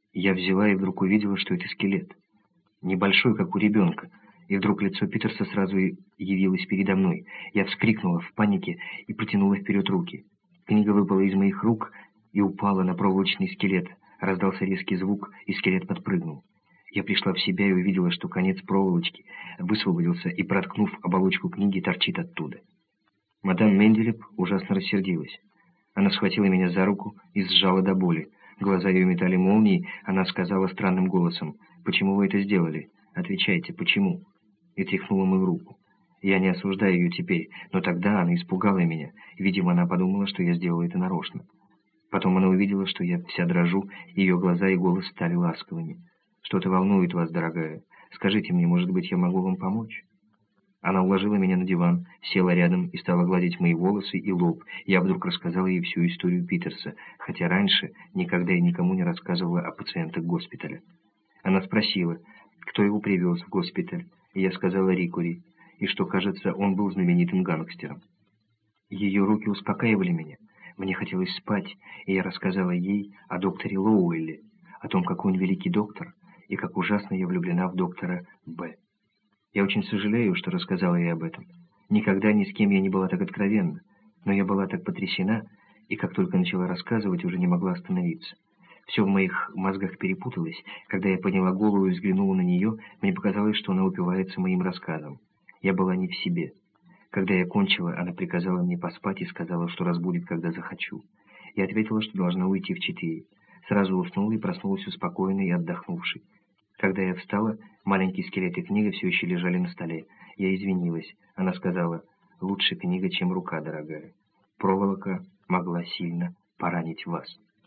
Я взяла и вдруг увидела, что это скелет. Небольшой, как у ребенка. И вдруг лицо Питерса сразу явилось передо мной. Я вскрикнула в панике и протянула вперед руки. Книга выпала из моих рук и упала на проволочный скелет. Раздался резкий звук, и скелет подпрыгнул. Я пришла в себя и увидела, что конец проволочки высвободился и, проткнув оболочку книги, торчит оттуда. Мадам Менделеп ужасно рассердилась. Она схватила меня за руку и сжала до боли. Глаза ее метали молнии, она сказала странным голосом: «Почему вы это сделали? Отвечайте, почему?» И тряхнула мою руку. Я не осуждаю ее теперь, но тогда она испугала меня. Видимо, она подумала, что я сделала это нарочно. Потом она увидела, что я вся дрожу, и ее глаза и голос стали ласковыми. «Что-то волнует вас, дорогая. Скажите мне, может быть, я могу вам помочь?» Она уложила меня на диван, села рядом и стала гладить мои волосы и лоб. Я вдруг рассказала ей всю историю Питерса, хотя раньше никогда и никому не рассказывала о пациентах госпиталя. Она спросила, кто его привез в госпиталь, и я сказала Рикури, и что, кажется, он был знаменитым гангстером. Ее руки успокаивали меня. Мне хотелось спать, и я рассказала ей о докторе Лоуэлле, о том, какой он великий доктор, и как ужасно я влюблена в доктора Б. Я очень сожалею, что рассказала ей об этом. Никогда ни с кем я не была так откровенна, но я была так потрясена, и как только начала рассказывать, уже не могла остановиться. Все в моих мозгах перепуталось. Когда я подняла голову и взглянула на нее, мне показалось, что она упивается моим рассказом. Я была не в себе. Когда я кончила, она приказала мне поспать и сказала, что разбудит, когда захочу. Я ответила, что должна уйти в 4. Сразу уснула и проснулась успокоенной и отдохнувшей. Когда я встала, маленький скелет и книга все еще лежали на столе. Я извинилась. Она сказала: «Лучше книга, чем рука, дорогая. Проволока могла сильно поранить вас».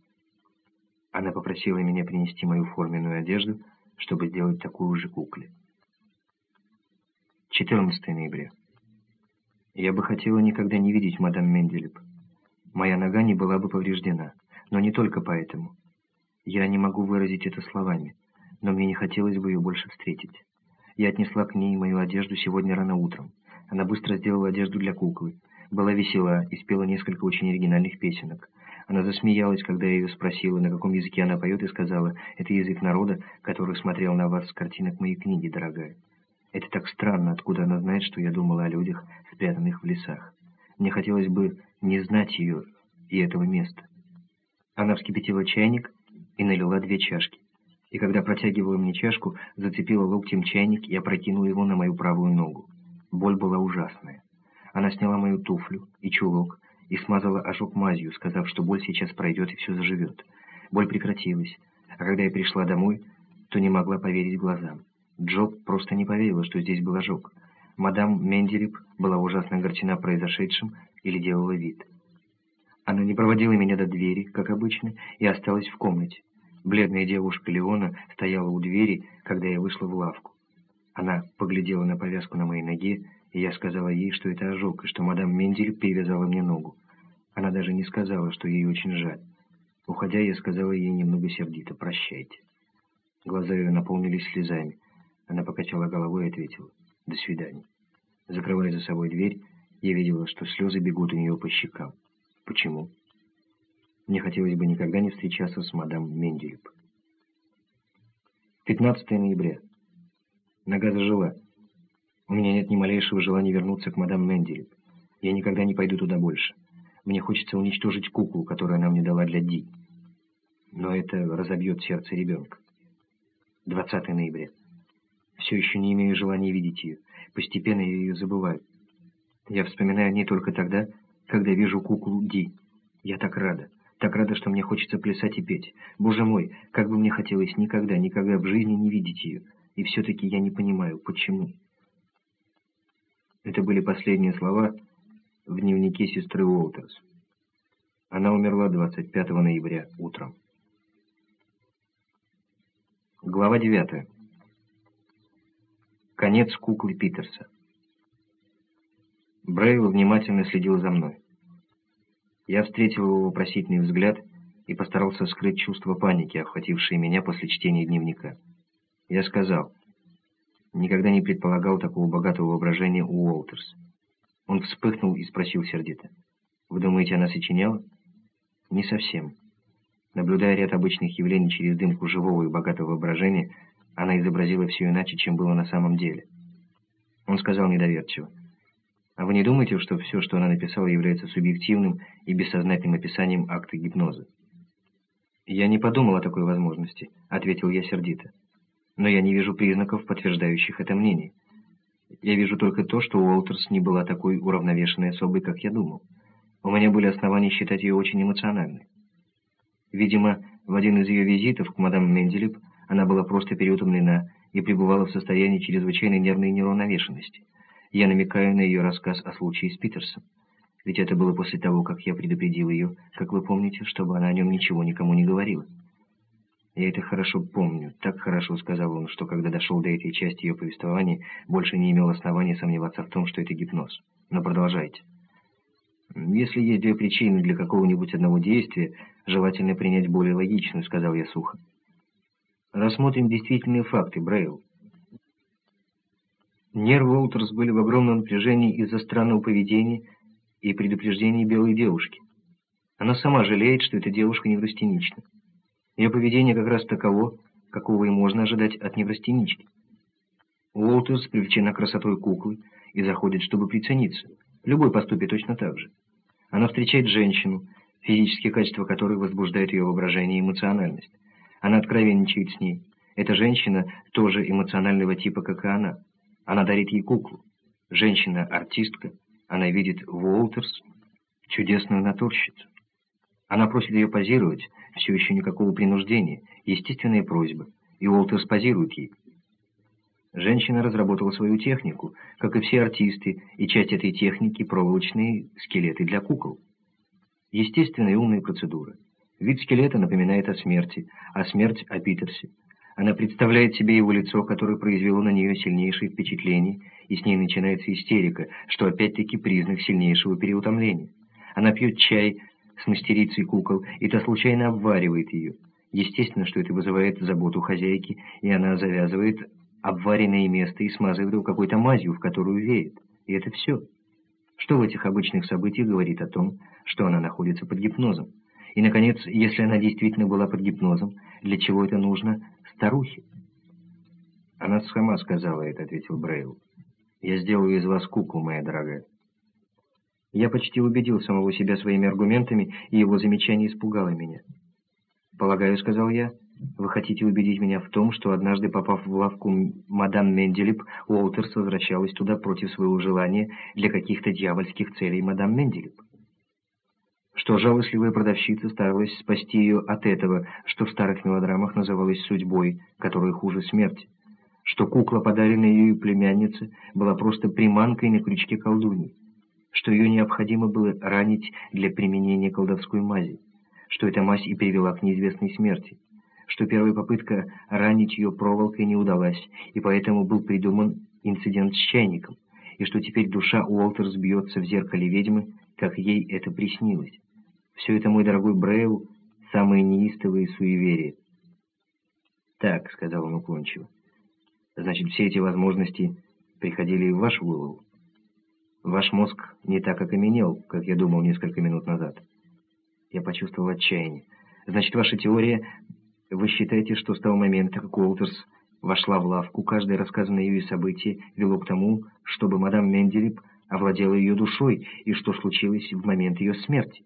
Она попросила меня принести мою форменную одежду, чтобы сделать такую же кукле. 14 ноября. Я бы хотела никогда не видеть мадам Менделеп. Моя нога не была бы повреждена, но не только поэтому. Я не могу выразить это словами, но мне не хотелось бы ее больше встретить. Я отнесла к ней мою одежду сегодня рано утром. Она быстро сделала одежду для куклы, была весела и спела несколько очень оригинальных песенок. Она засмеялась, когда я ее спросила, на каком языке она поет, и сказала: «Это язык народа, который смотрел на вас с картинок моей книги, дорогая». Это так странно, откуда она знает, что я думала о людях, спрятанных в лесах. Мне хотелось бы не знать ее и этого места. Она вскипятила чайник и налила 2 чашки. И когда протягивала мне чашку, зацепила локтем чайник и опрокинула его на мою правую ногу. Боль была ужасная. Она сняла мою туфлю и чулок и смазала ожог мазью, сказав, что боль сейчас пройдет и все заживет. Боль прекратилась, а когда я пришла домой, то не могла поверить глазам. Джоб просто не поверила, что здесь был ожог. Мадам Менделеп была ужасно огорчена произошедшим или делала вид. Она не проводила меня до двери, как обычно, и осталась в комнате. Бледная девушка Леона стояла у двери, когда я вышла в лавку. Она поглядела на повязку на моей ноге, и я сказала ей, что это ожог, и что мадам Менделеп перевязала мне ногу. Она даже не сказала, что ей очень жаль. Уходя, я сказала ей немного сердито: «Прощайте». Глаза ее наполнились слезами. Она покачала головой и ответила: «До свидания». Закрывая за собой дверь, я видела, что слезы бегут у нее по щекам. Почему? Мне хотелось бы никогда не встречаться с мадам Менделеп. 15 ноября. Нога зажила. У меня нет ни малейшего желания вернуться к мадам Менделеп. Я никогда не пойду туда больше. Мне хочется уничтожить куклу, которую она мне дала для Ди. Но это разобьет сердце ребенка. 20 ноября. Все еще не имею желания видеть ее. Постепенно я ее забываю. Я вспоминаю о ней только тогда, когда вижу куклу Ди. Я так рада, что мне хочется плясать и петь. Боже мой, как бы мне хотелось никогда в жизни не видеть ее. И все-таки я не понимаю, почему. Это были последние слова в дневнике сестры Уолтерс. Она умерла 25 ноября утром. Глава 9. Конец куклы Питерса. Брейл внимательно следил за мной. Я встретил его вопросительный взгляд и постарался скрыть чувство паники, охватившее меня после чтения дневника. Я сказал: «Никогда не предполагал такого богатого воображения у Уолтерс». Он вспыхнул и спросил сердито: «Вы думаете, она сочиняла?» «Не совсем. Наблюдая ряд обычных явлений через дымку живого и богатого воображения, она изобразила все иначе, чем было на самом деле. Он сказал недоверчиво: «А вы не думаете, что все, что она написала, является субъективным и бессознательным описанием акта гипноза?» «Я не подумал о такой возможности», — ответил я сердито. «Но я не вижу признаков, подтверждающих это мнение. Я вижу только то, что Уолтерс не была такой уравновешенной особой, как я думал. У меня были основания считать ее очень эмоциональной. Видимо, в один из ее визитов к мадам Менделип она была просто переутомлена и пребывала в состоянии чрезвычайной нервной неуравновешенности. Я намекаю на ее рассказ о случае с Питерсом. Ведь это было после того, как я предупредил ее, как вы помните, чтобы она о нем ничего никому не говорила». «Я это хорошо помню, так хорошо», — сказал он, что когда дошел до этой части ее повествования, больше не имел основания сомневаться в том, что это гипноз. Но продолжайте. «Если есть две причины для какого-нибудь одного действия, желательно принять более логичную», — сказал я сухо. «Рассмотрим действительные факты, Брейл. Нервы Уолтерс были в огромном напряжении из-за странного поведения и предупреждений белой девушки. Она сама жалеет, что эта девушка неврастенична. Ее поведение как раз таково, какого и можно ожидать от неврастенички. Уолтерс привлечена красотой куклы и заходит, чтобы прицениться. Любой поступит точно так же. Она встречает женщину, физические качества которой возбуждают ее воображение и эмоциональность. Она откровенничает с ней. Эта женщина тоже эмоционального типа, как и она. Она дарит ей куклу. Женщина-артистка. Она видит в Уолтерс чудесную натурщицу. Она просит ее позировать, все еще никакого принуждения, естественная просьба, и Уолтерс позирует ей. Женщина разработала свою технику, как и все артисты, и часть этой техники — проволочные скелеты для кукол. Естественная и умная процедура. Вид скелета напоминает о смерти, а смерть — о Питерсе. Она представляет себе его лицо, которое произвело на нее сильнейшее впечатление, и с ней начинается истерика, что опять-таки признак сильнейшего переутомления. Она пьет чай с мастерицей кукол, и та случайно обваривает ее. Естественно, что это вызывает заботу хозяйки, и она завязывает обваренное место и смазывает его какой-то мазью, в которую веет. И это все. Что в этих обычных событиях говорит о том, что она находится под гипнозом? И, наконец, если она действительно была под гипнозом, для чего это нужно старухе? «Она сама сказала это», — ответил Брейл. «Я сделаю из вас куклу, моя дорогая». Я почти убедил самого себя своими аргументами, и его замечание испугало меня. «Полагаю, — сказал я, — вы хотите убедить меня в том, что, однажды попав в лавку мадам Менделип, Уолтерс возвращалась туда против своего желания для каких-то дьявольских целей мадам Менделип? Что жалостливая продавщица старалась спасти ее от этого, что в старых мелодрамах называлось судьбой, которая хуже смерти? Что кукла, подаренная ее племяннице, была просто приманкой на крючке колдуньи? Что ее необходимо было ранить для применения колдовской мази? Что эта мазь и привела к неизвестной смерти? Что первая попытка ранить ее проволокой не удалась, и поэтому был придуман инцидент с чайником? И что теперь душа Уолтерс бьется в зеркале ведьмы, как ей это приснилось? Все это, мой дорогой Брейл, самые неистовые суеверия. «Так», — сказал он уклончиво, — «значит, все эти возможности приходили и в вашу голову? Ваш мозг не так окаменел, как я думал несколько минут назад». Я почувствовал отчаяние. «Значит, ваша теория... Вы считаете, что с того момента, как Уолтерс вошла в лавку, каждое рассказанное ею событие вело к тому, чтобы мадам Менделип овладела ее душой, и что случилось в момент ее смерти?»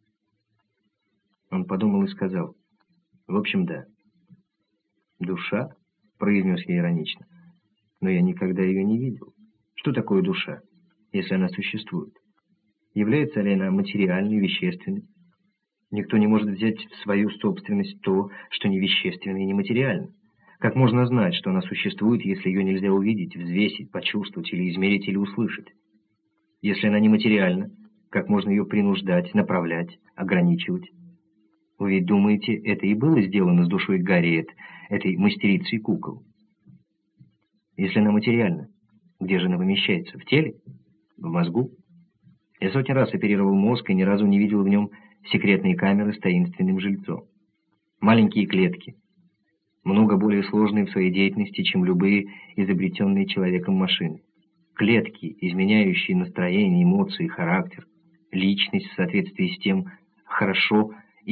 Он подумал и сказал: «В общем, да». «Душа?» — произнес я иронично. «Но я никогда ее не видел. Что такое душа, если она существует? Является ли она материальной, вещественной? Никто не может взять в свою собственность то, что не вещественно и не материально. Как можно знать, что она существует, если ее нельзя увидеть, взвесить, почувствовать или измерить или услышать? Если она нематериальна, как можно ее принуждать, направлять, ограничивать? Вы ведь думаете, это и было сделано с душой Гарриет, этой мастерицей кукол? Если она материальна, где же она помещается? В теле? В мозгу? Я сотни раз оперировал мозг и ни разу не видел в нем секретные камеры с таинственным жильцом. Маленькие клетки, много более сложные в своей деятельности, чем любые изобретенные человеком машины. Клетки, изменяющие настроение, эмоции, характер, личность в соответствии с тем, хорошо или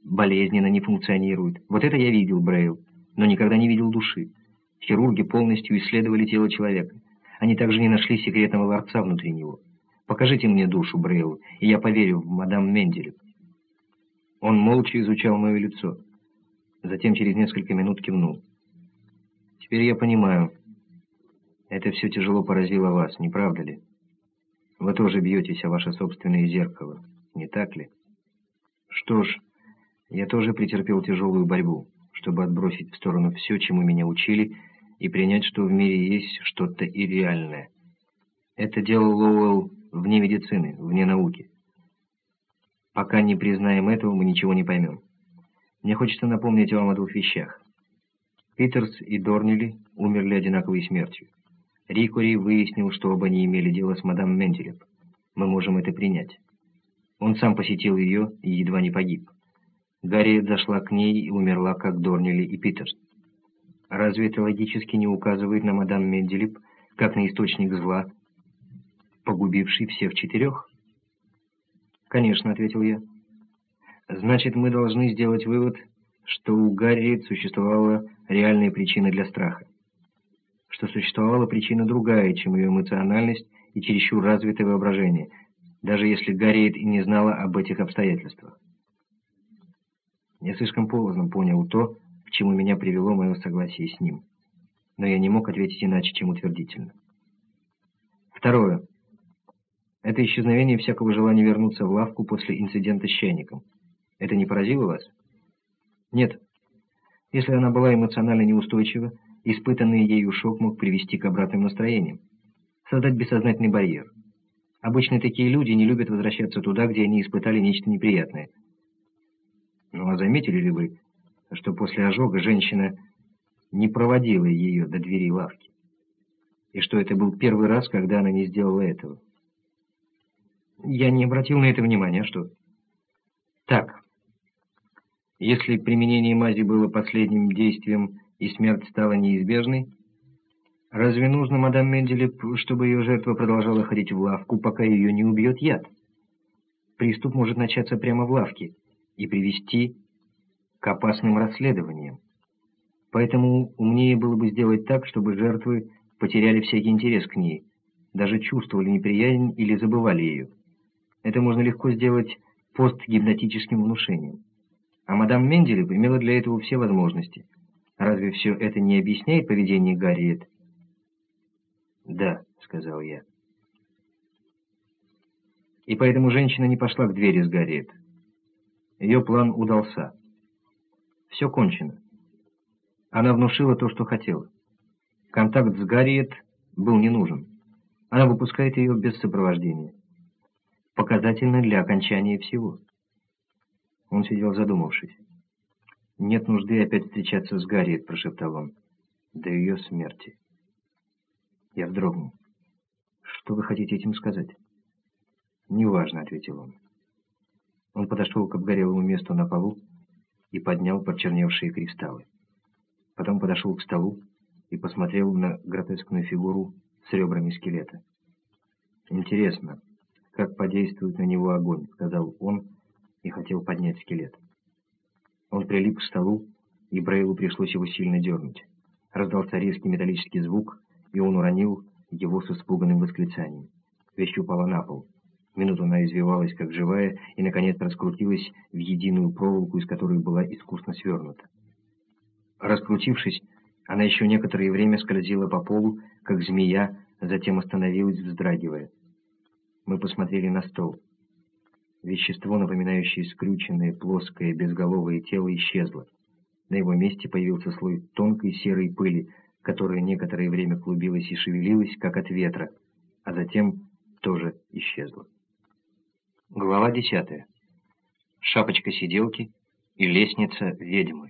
болезненно не функционирует. Вот это я видел, Брейл, но никогда не видел души. Хирурги полностью исследовали тело человека. Они также не нашли секретного ларца внутри него. Покажите мне душу, Брейл, и я поверю в мадам Менделев. Он молча изучал мое лицо. Затем через несколько минут кивнул. Теперь я понимаю. Это все тяжело поразило вас, не правда ли? Вы тоже бьетесь о ваше собственное зеркало, не так ли? Что ж, я тоже претерпел тяжелую борьбу, чтобы отбросить в сторону все, чему меня учили, и принять, что в мире есть что-то ирреальное. Это делал Лоуэлл вне медицины, вне науки. Пока не признаем этого, мы ничего не поймем. Мне хочется напомнить вам о двух вещах. Питерс и Дорнили умерли одинаковой смертью. Рикори выяснил, что оба не имели дела с мадам Менделев. Мы можем это принять. Он сам посетил ее и едва не погиб. Гарриет зашла к ней и умерла, как Дорнили и Питерс. Разве это логически не указывает на мадам Менделев, как на источник зла, погубивший всех четырех? «Конечно», — ответил я. «Значит, мы должны сделать вывод, что у Гарриет существовала реальная причина для страха. Что существовала причина другая, чем ее эмоциональность и чересчур развитое воображение, даже если Гарриет и не знала об этих обстоятельствах. Я слишком поздно понял то, к чему меня привело мое согласие с ним, но я не мог ответить иначе, чем утвердительно. Второе. Это исчезновение всякого желания вернуться в лавку после инцидента с чайником. Это не поразило вас? Нет. Если она была эмоционально неустойчива, испытанный ею шок мог привести к обратным настроениям, создать бессознательный барьер. Обычно такие люди не любят возвращаться туда, где они испытали нечто неприятное. Ну а заметили ли вы, что после ожога женщина не проводила ее до двери лавки? И что это был первый раз, когда она не сделала этого? Я не обратил на это внимания, а что? Так, если применение мази было последним действием и смерть стала неизбежной, разве нужно мадам Менделев, чтобы ее жертва продолжала ходить в лавку, пока ее не убьет яд? Приступ может начаться прямо в лавке и привести к опасным расследованиям. Поэтому умнее было бы сделать так, чтобы жертвы потеряли всякий интерес к ней, даже чувствовали неприязнь или забывали ее. Это можно легко сделать постгипнотическим внушением. А мадам Менделев имела для этого все возможности. Разве все это не объясняет поведение Гарриет? «Да», — сказал я. И поэтому женщина не пошла к двери с Гарриет. Ее план удался. Все кончено. Она внушила то, что хотела. Контакт с Гарриет был не нужен. Она выпускает ее без сопровождения. Показательно для окончания всего. Он сидел задумавшись. «Нет нужды опять встречаться с Гарриет», — прошептал он, — «до ее смерти». Я вздрогнул. «Что вы хотите этим сказать?» «Неважно», — ответил он. Он подошел к обгорелому месту на полу и поднял почерневшие кристаллы. Потом подошел к столу и посмотрел на гротескную фигуру с ребрами скелета. «Интересно, как подействует на него огонь», — сказал он и хотел поднять скелет. Он прилип к столу, и Брейлу пришлось его сильно дернуть. Раздался резкий металлический звук, и он уронил его с испуганным восклицанием. Вещь упала на пол. Минуту она извивалась, как живая, и, наконец, раскрутилась в единую проволоку, из которой была искусно свернута. Раскрутившись, она еще некоторое время скользила по полу, как змея, затем остановилась, вздрагивая. Мы посмотрели на стол. Вещество, напоминающее скрюченное, плоское, безголовое тело, исчезло. На его месте появился слой тонкой серой пыли, которая некоторое время клубилась и шевелилась, как от ветра, а затем тоже исчезла. Глава 10. Шапочка сиделки и лестница ведьмы.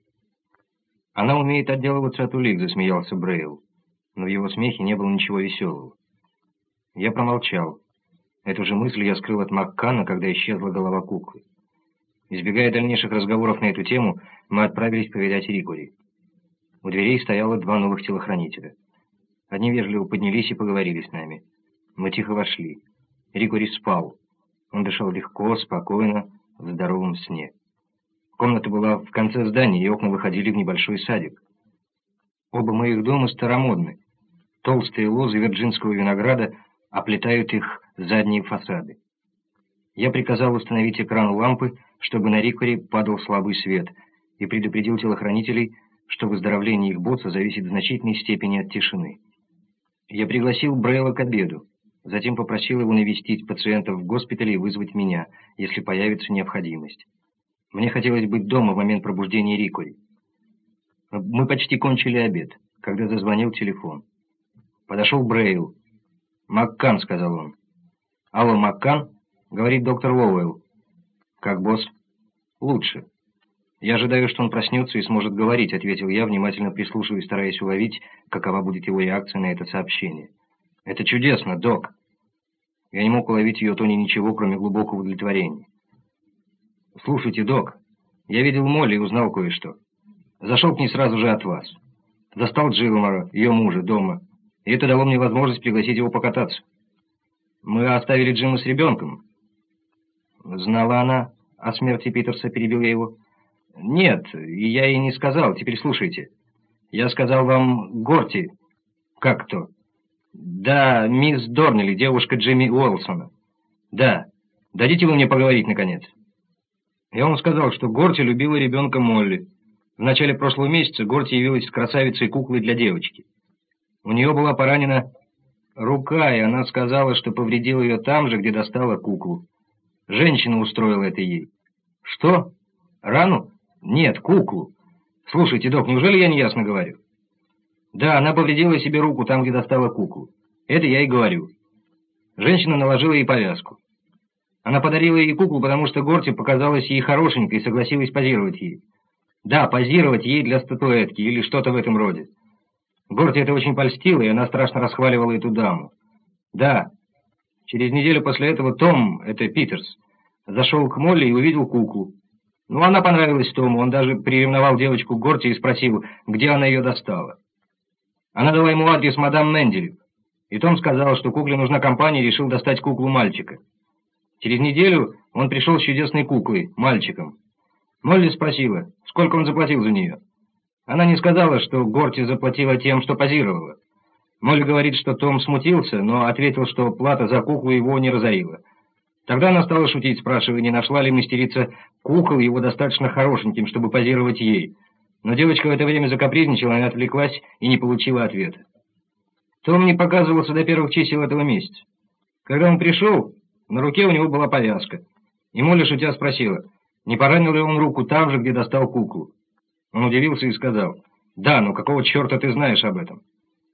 «Она умеет отделываться от улик», — засмеялся Брейл, но в его смехе не было ничего веселого. Я промолчал. Эту же мысль я скрыл от Маккана, когда исчезла голова куклы. Избегая дальнейших разговоров на эту тему, мы отправились повидать Рикори. У дверей стояло 2 новых телохранителя. Одни вежливо поднялись и поговорили с нами. Мы тихо вошли. Рикори спал. Он дышал легко, спокойно, в здоровом сне. Комната была в конце здания, и окна выходили в небольшой садик. Оба моих дома старомодны. Толстые лозы вирджинского винограда оплетают их задние фасады. Я приказал установить экран лампы, чтобы на Рикари падал слабый свет, и предупредил телохранителей, что выздоровление их босса зависит в значительной степени от тишины. Я пригласил Брейла к обеду, затем попросил его навестить пациентов в госпитале и вызвать меня, если появится необходимость. Мне хотелось быть дома в момент пробуждения Рикари. Мы почти кончили обед, когда зазвонил телефон. Подошел Брейл. «Маккан», — сказал он. «Алло, Маккан?» — говорит доктор Лоуэлл. «Как босс?» «Лучше. Я ожидаю, что он проснется и сможет говорить», — ответил я, внимательно прислушиваясь, стараясь уловить, какова будет его реакция на это сообщение. «Это чудесно, док». Я не мог уловить в ее тоне ничего, кроме глубокого удовлетворения. «Слушайте, док, я видел Молли и узнал кое-что. Зашел к ней сразу же от вас. Застал Джилмора, ее мужа, дома, и это дало мне возможность пригласить его покататься. Мы оставили Джима с ребенком». «Знала она о смерти Питерса?» — перебил я его. «Нет, и я ей не сказал. Теперь слушайте. Я сказал вам Горти». «Как кто?» «Да, мисс Дорнелли, девушка Джимми Уолсона». «Да. Дадите вы мне поговорить, наконец?» Я вам сказал, что Горти любила ребенка Молли. В начале прошлого месяца Горти явилась с красавицей-куклой для девочки. У нее была поранена рука, и она сказала, что повредила ее там же, где достала куклу. Женщина устроила это ей. Что? Рану? Нет, куклу. Слушайте, док, неужели я неясно говорю? Да, она повредила себе руку там, где достала куклу. Это я и говорю. Женщина наложила ей повязку. Она подарила ей куклу, потому что Горти показалась ей хорошенькой и согласилась позировать ей. Да, позировать ей для статуэтки или что-то в этом роде. Горти это очень польстило, и она страшно расхваливала эту даму. Да. Через неделю после этого Том, это Питерс, зашел к Молли и увидел куклу. Ну, она понравилась Тому, он даже приревновал девочку к Горти и спросил, где она ее достала. Она дала ему адрес мадам Менделев, и Том сказал, что кукле нужна компания, и решил достать куклу мальчика. Через неделю он пришел с чудесной куклой, мальчиком. Молли спросила, сколько он заплатил за нее. Она не сказала, что Горти заплатила тем, что позировала. Молли говорит, что Том смутился, но ответил, что плата за куклу его не разорила. Тогда она стала шутить, спрашивая, не нашла ли мастерица кукол его достаточно хорошеньким, чтобы позировать ей. Но девочка в это время закапризничала, она отвлеклась и не получила ответа. Том не показывался до первых чисел этого месяца. Когда он пришел, на руке у него была повязка. И Молли, шутя, спросила, не поранил ли он руку там же, где достал куклу. Он удивился и сказал, «Да, но какого черта ты знаешь об этом?»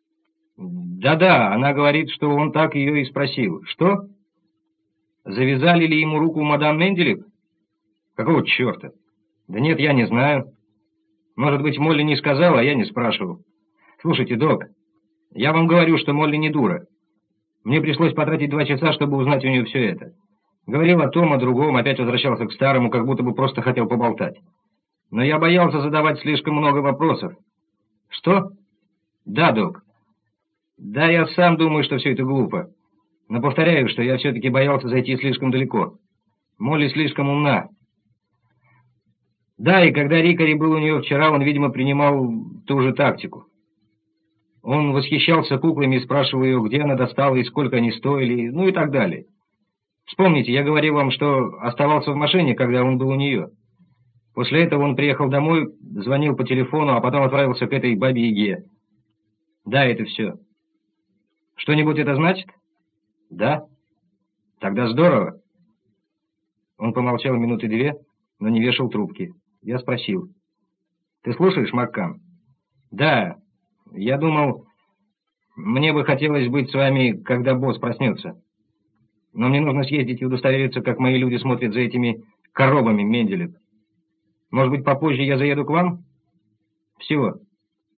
«Да-да, она говорит, что он так ее и спросил. Что? Завязали ли ему руку мадам Менделев? Какого черта? Да нет, я не знаю. Может быть, Молли не сказала, а я не спрашивал. Слушайте, док, я вам говорю, что Молли не дура. Мне пришлось потратить 2 часа, чтобы узнать у нее все это. Говорил о том, о другом, опять возвращался к старому, как будто бы просто хотел поболтать. Но я боялся задавать слишком много вопросов. Что? Да, док. Да, я сам думаю, что все это глупо. Но повторяю, что я все-таки боялся зайти слишком далеко. Молли слишком умна. Да, и когда Рикари был у нее вчера, он, видимо, принимал ту же тактику. Он восхищался куклами и спрашивал ее, где она достала и сколько они стоили, ну и так далее. Вспомните, я говорил вам, что оставался в машине, когда он был у нее. После этого он приехал домой, звонил по телефону, а потом отправился к этой бабе-яге. Да, это все. Что-нибудь это значит? Да? Тогда здорово. Он помолчал 2 минуты, но не вешал трубки. Я спросил. Ты слушаешь, Маккан? Да. Я думал, мне бы хотелось быть с вами, когда босс проснется. Но мне нужно съездить и удостовериться, как мои люди смотрят за этими коровами Менделев. Может быть, попозже я заеду к вам? Всего.